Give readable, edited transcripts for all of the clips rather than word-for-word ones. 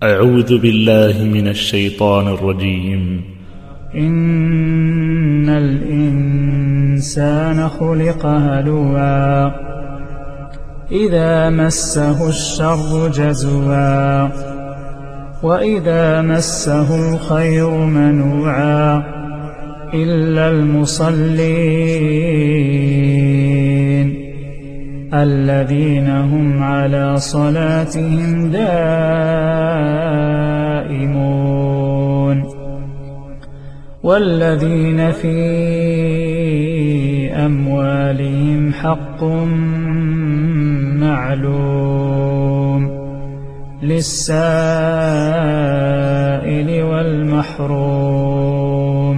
أعوذ بالله من الشيطان الرجيم. إن الإنسان خلق هلوعا إذا مسه الشر جزوعا وإذا مسه الخير منوعا إلا المصلين الذين هم على صلاتهم دائمون والذين في أموالهم حق معلوم للسائل والمحروم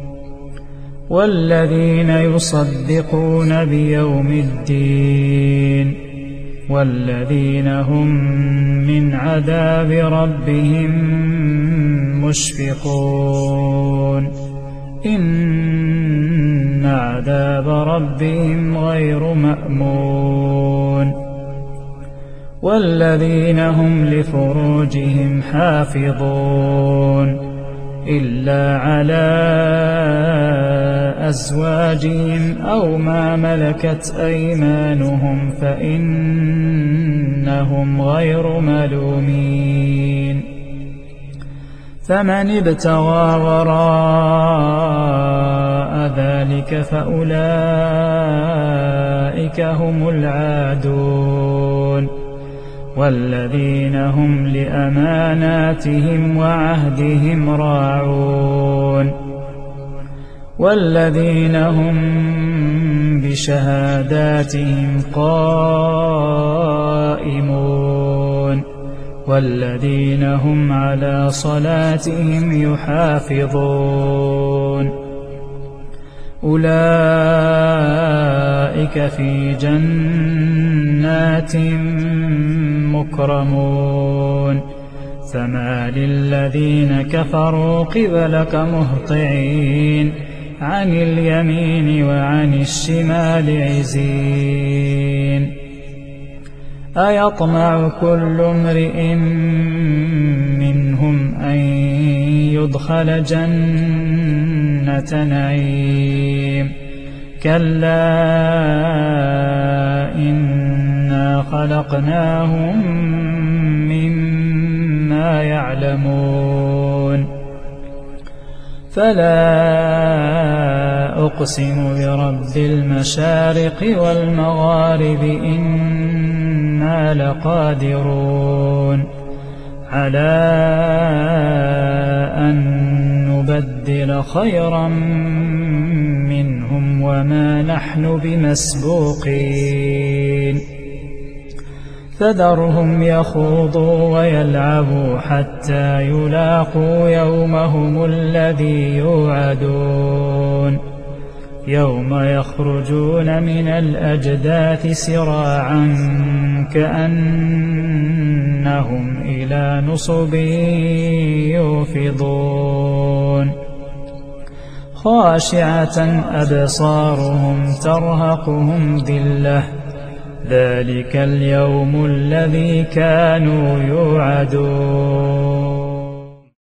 والذين يصدقون بيوم الدين والذين هم من عذاب ربهم مشفقون إن عذاب ربهم غير مأمون والذين هم لفروجهم حافظون إلا على أزواجهم أو ما ملكت أيمانهم فإنهم غير ملومين فمن ابتغى وراء ذلك فأولئك هم العادون والذين هم لأماناتهم وعهدهم راعون والذين هم بشهاداتهم قائمون والذين هم على صلاتهم يحافظون أولئك في جنات مكرمون فما للذين كفروا قبلك مهطعين عن اليمين وعن الشمال عزين أيطمع كل امرئ منهم أن يدخل جنة نعيم كلا إنا خلقناهم مما يعلمون فلا أقسم برب المشارق والمغارب إنا لقادرون على أن نبدل خيرا منهم وما نحن بمسبوقين فذرهم يخوضوا ويلعبوا حتى يلاقوا يومهم الذي يوعدون يوم يخرجون من الأجداث سراعا كأنهم إلى نصب يوفضون خاشعة أبصارهم ترهقهم ذلة ذلك اليوم الذي كانوا يوعدون